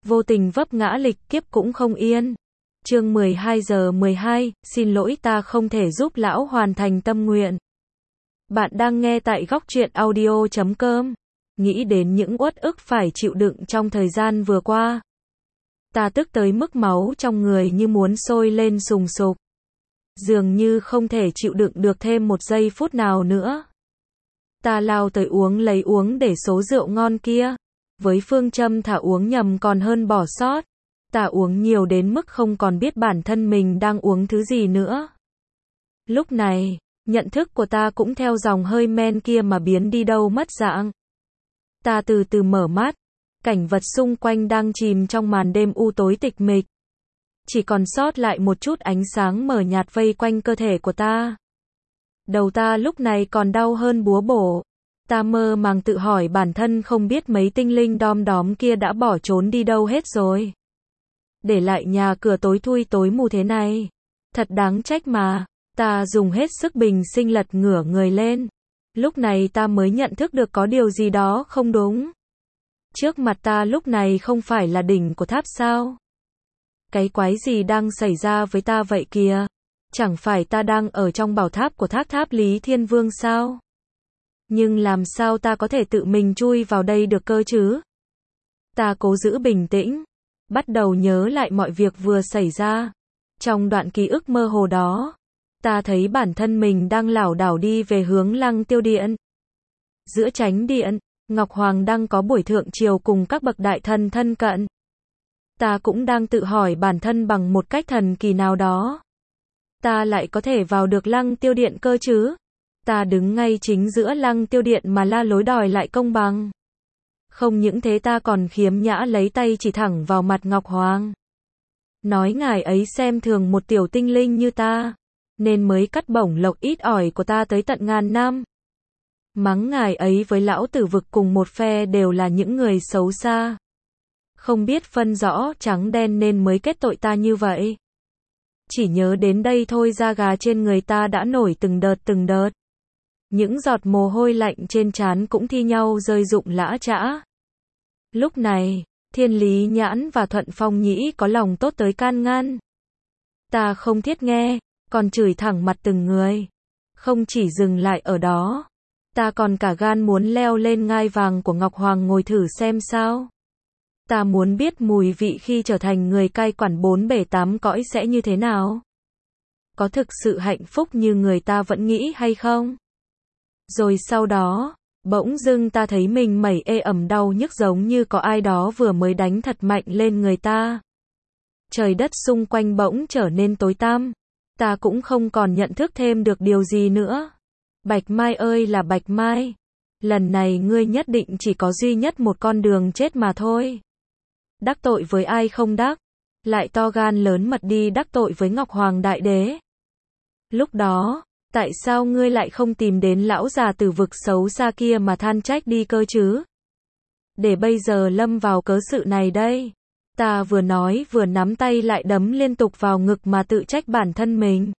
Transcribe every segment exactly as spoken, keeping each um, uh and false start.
vô tình vấp ngã lịch kiếp cũng không yên. Chương mười hai giờ mười hai, xin lỗi ta không thể giúp lão hoàn thành tâm nguyện. Bạn đang nghe tại góc truyện audio chấm com. Nghĩ đến những uất ức phải chịu đựng trong thời gian vừa qua. Ta tức tới mức máu trong người như muốn sôi lên sùng sục. Dường như không thể chịu đựng được thêm một giây phút nào nữa. Ta lao tới uống lấy uống để số rượu ngon kia. Với phương châm thà uống nhầm còn hơn bỏ sót. Ta uống nhiều đến mức không còn biết bản thân mình đang uống thứ gì nữa. Lúc này, nhận thức của ta cũng theo dòng hơi men kia mà biến đi đâu mất dạng. Ta từ từ mở mắt, cảnh vật xung quanh đang chìm trong màn đêm u tối tịch mịch. Chỉ còn sót lại một chút ánh sáng mờ nhạt vây quanh cơ thể của ta. Đầu ta lúc này còn đau hơn búa bổ. Ta mơ màng tự hỏi bản thân không biết mấy tinh linh đom đóm kia đã bỏ trốn đi đâu hết rồi. Để lại nhà cửa tối thui tối mù thế này. Thật đáng trách mà. Ta dùng hết sức bình sinh lật ngửa người lên. Lúc này ta mới nhận thức được có điều gì đó không đúng. Trước mặt ta lúc này không phải là đỉnh của tháp sao? Cái quái gì đang xảy ra với ta vậy kìa? Chẳng phải ta đang ở trong bảo tháp của thác tháp Lý Thiên Vương sao? Nhưng làm sao ta có thể tự mình chui vào đây được cơ chứ? Ta cố giữ bình tĩnh, bắt đầu nhớ lại mọi việc vừa xảy ra. Trong đoạn ký ức mơ hồ đó, ta thấy bản thân mình đang lảo đảo đi về hướng Lăng Tiêu Điện. Giữa Chánh Điện, Ngọc Hoàng đang có buổi thượng triều cùng các bậc đại thần thân cận. Ta cũng đang tự hỏi bản thân bằng một cách thần kỳ nào đó. Ta lại có thể vào được Lăng Tiêu Điện cơ chứ? Ta đứng ngay chính giữa Lăng Tiêu Điện mà la lối đòi lại công bằng. Không những thế ta còn khiếm nhã lấy tay chỉ thẳng vào mặt Ngọc Hoàng. Nói ngài ấy xem thường một tiểu tinh linh như ta, nên mới cắt bổng lộc ít ỏi của ta tới tận ngàn năm. Mắng ngài ấy với lão tử vực cùng một phe đều là những người xấu xa. Không biết phân rõ trắng đen nên mới kết tội ta như vậy. Chỉ nhớ đến đây thôi da gà trên người ta đã nổi từng đợt từng đợt. Những giọt mồ hôi lạnh trên trán cũng thi nhau rơi rụng lã chã. Lúc này, Thiên Lý Nhãn và Thuận Phong Nhĩ có lòng tốt tới can ngăn. Ta không thiết nghe, còn chửi thẳng mặt từng người. Không chỉ dừng lại ở đó, ta còn cả gan muốn leo lên ngai vàng của Ngọc Hoàng ngồi thử xem sao. Ta muốn biết mùi vị khi trở thành người cai quản bốn bể tám cõi sẽ như thế nào. Có thực sự hạnh phúc như người ta vẫn nghĩ hay không? Rồi sau đó, bỗng dưng ta thấy mình mẩy ê ẩm đau nhức giống như có ai đó vừa mới đánh thật mạnh lên người ta. Trời đất xung quanh bỗng trở nên tối tăm. Ta cũng không còn nhận thức thêm được điều gì nữa. Bạch Mai ơi là Bạch Mai. Lần này ngươi nhất định chỉ có duy nhất một con đường chết mà thôi. Đắc tội với ai không đắc, lại to gan lớn mật đi đắc tội với Ngọc Hoàng Đại Đế. Lúc đó, tại sao ngươi lại không tìm đến lão già tử vực xấu xa kia mà than trách đi cơ chứ? Để bây giờ lâm vào cớ sự này đây. Ta vừa nói vừa nắm tay lại đấm liên tục vào ngực mà tự trách bản thân mình.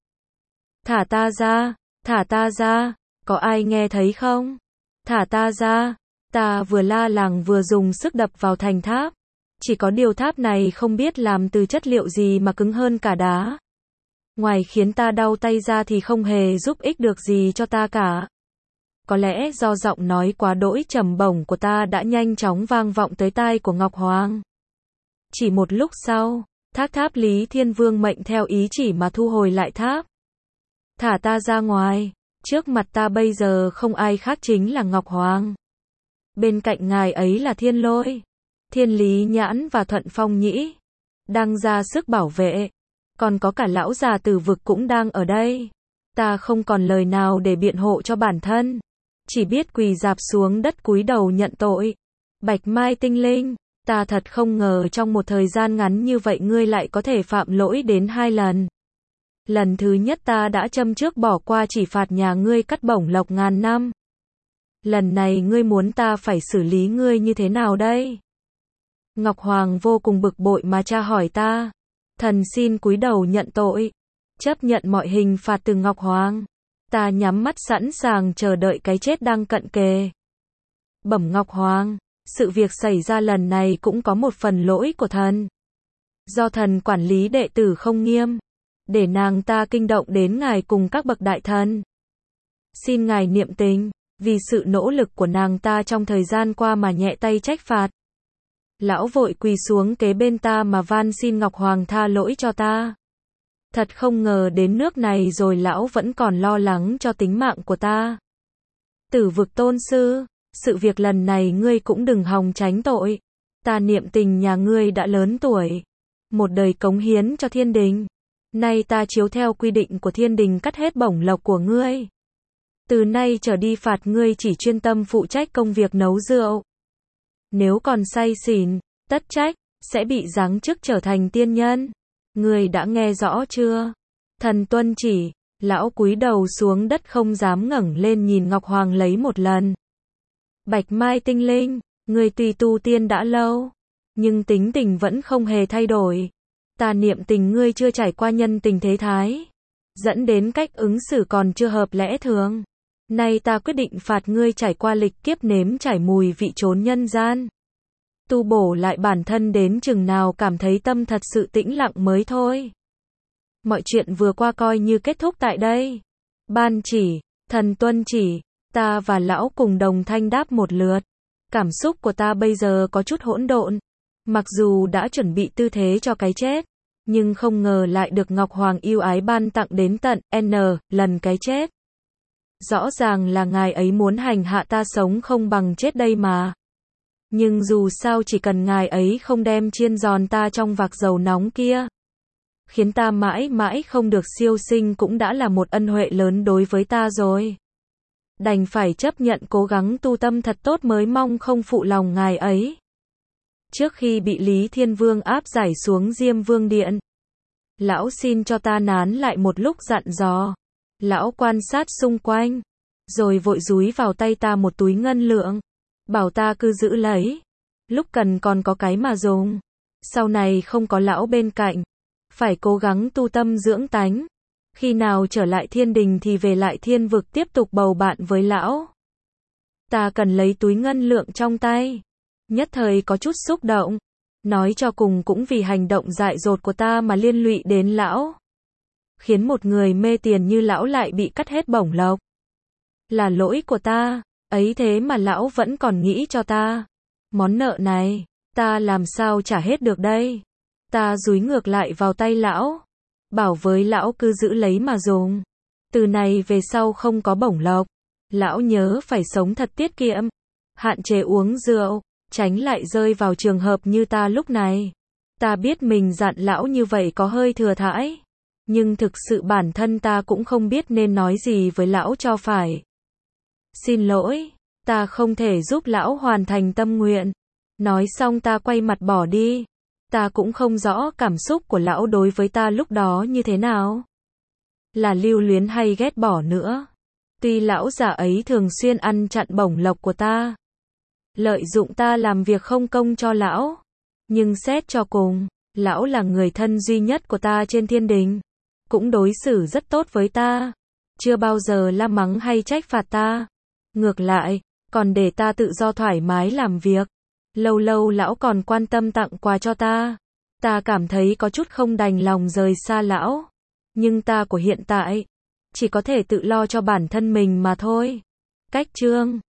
Thả ta ra, thả ta ra, có ai nghe thấy không? Thả ta ra, ta vừa la làng vừa dùng sức đập vào thành tháp. Chỉ có điều tháp này không biết làm từ chất liệu gì mà cứng hơn cả đá. Ngoài khiến ta đau tay ra thì không hề giúp ích được gì cho ta cả. Có lẽ do giọng nói quá đỗi trầm bổng của ta đã nhanh chóng vang vọng tới tai của Ngọc Hoàng. Chỉ một lúc sau, thác tháp Lý Thiên Vương mệnh theo ý chỉ mà thu hồi lại tháp. Thả ta ra ngoài, trước mặt ta bây giờ không ai khác chính là Ngọc Hoàng. Bên cạnh ngài ấy là Thiên Lôi, Thiên Lý Nhãn và Thuận Phong Nhĩ, đang ra sức bảo vệ. Còn có cả lão già tử vực cũng đang ở đây. Ta không còn lời nào để biện hộ cho bản thân. Chỉ biết quỳ rạp xuống đất cúi đầu nhận tội. Bạch Mai tinh linh, ta thật không ngờ trong một thời gian ngắn như vậy ngươi lại có thể phạm lỗi đến hai lần. Lần thứ nhất ta đã châm trước bỏ qua chỉ phạt nhà ngươi cắt bổng lộc ngàn năm. Lần này ngươi muốn ta phải xử lý ngươi như thế nào đây? Ngọc Hoàng vô cùng bực bội mà tra hỏi ta. Thần xin cúi đầu nhận tội, chấp nhận mọi hình phạt từ Ngọc Hoàng. Ta nhắm mắt sẵn sàng chờ đợi cái chết đang cận kề. Bẩm Ngọc Hoàng, sự việc xảy ra lần này cũng có một phần lỗi của thần. Do thần quản lý đệ tử không nghiêm, để nàng ta kinh động đến ngài cùng các bậc đại thần. Xin ngài niệm tình, vì sự nỗ lực của nàng ta trong thời gian qua mà nhẹ tay trách phạt. Lão vội quỳ xuống kế bên ta mà van xin Ngọc Hoàng tha lỗi cho ta. Thật không ngờ đến nước này rồi lão vẫn còn lo lắng cho tính mạng của ta. Tử Vực tôn sư, sự việc lần này ngươi cũng đừng hòng tránh tội. Ta niệm tình nhà ngươi đã lớn tuổi, một đời cống hiến cho thiên đình. Nay ta chiếu theo quy định của thiên đình cắt hết bổng lộc của ngươi. Từ nay trở đi phạt ngươi chỉ chuyên tâm phụ trách công việc nấu rượu. Nếu còn say xỉn, tất trách, sẽ bị giáng chức trở thành tiên nhân. Ngươi đã nghe rõ chưa? Thần tuân chỉ, lão cúi đầu xuống đất không dám ngẩng lên nhìn Ngọc Hoàng lấy một lần. Bạch Mai tinh linh, ngươi tuy tu tiên đã lâu, nhưng tính tình vẫn không hề thay đổi. Ta niệm tình ngươi chưa trải qua nhân tình thế thái, dẫn đến cách ứng xử còn chưa hợp lẽ thường. Nay ta quyết định phạt ngươi trải qua lịch kiếp nếm trải mùi vị trốn nhân gian. Tu bổ lại bản thân đến chừng nào cảm thấy tâm thật sự tĩnh lặng mới thôi. Mọi chuyện vừa qua coi như kết thúc tại đây. Ban chỉ, thần tuân chỉ, ta và lão cùng đồng thanh đáp một lượt. Cảm xúc của ta bây giờ có chút hỗn độn. Mặc dù đã chuẩn bị tư thế cho cái chết, nhưng không ngờ lại được Ngọc Hoàng yêu ái ban tặng đến tận N lần cái chết. Rõ ràng là ngài ấy muốn hành hạ ta sống không bằng chết đây mà. Nhưng dù sao chỉ cần ngài ấy không đem chiên giòn ta trong vạc dầu nóng kia, khiến ta mãi mãi không được siêu sinh cũng đã là một ân huệ lớn đối với ta rồi. Đành phải chấp nhận cố gắng tu tâm thật tốt mới mong không phụ lòng ngài ấy. Trước khi bị Lý Thiên Vương áp giải xuống Diêm Vương Điện, lão xin cho ta nán lại một lúc dặn dò. Lão quan sát xung quanh, rồi vội dúi vào tay ta một túi ngân lượng, bảo ta cứ giữ lấy, lúc cần còn có cái mà dùng. Sau này không có lão bên cạnh, phải cố gắng tu tâm dưỡng tánh. Khi nào trở lại thiên đình thì về lại thiên vực tiếp tục bầu bạn với lão. Ta cần lấy túi ngân lượng trong tay, nhất thời có chút xúc động. Nói cho cùng cũng vì hành động dại dột của ta mà liên lụy đến lão, khiến một người mê tiền như lão lại bị cắt hết bổng lộc. Là lỗi của ta, ấy thế mà lão vẫn còn nghĩ cho ta. Món nợ này, ta làm sao trả hết được đây? Ta dúi ngược lại vào tay lão, bảo với lão cứ giữ lấy mà dùng. Từ này về sau không có bổng lộc, lão nhớ phải sống thật tiết kiệm, hạn chế uống rượu, tránh lại rơi vào trường hợp như ta lúc này. Ta biết mình dặn lão như vậy có hơi thừa thãi, nhưng thực sự bản thân ta cũng không biết nên nói gì với lão cho phải. Xin lỗi, ta không thể giúp lão hoàn thành tâm nguyện. Nói xong ta quay mặt bỏ đi. Ta cũng không rõ cảm xúc của lão đối với ta lúc đó như thế nào. Là lưu luyến hay ghét bỏ nữa. Tuy lão già ấy thường xuyên ăn chặn bổng lộc của ta, lợi dụng ta làm việc không công cho lão, nhưng xét cho cùng, lão là người thân duy nhất của ta trên thiên đình, cũng đối xử rất tốt với ta, chưa bao giờ la mắng hay trách phạt ta. Ngược lại, còn để ta tự do thoải mái làm việc. Lâu lâu lão còn quan tâm tặng quà cho ta. Ta cảm thấy có chút không đành lòng rời xa lão. Nhưng ta của hiện tại, chỉ có thể tự lo cho bản thân mình mà thôi. Cách chương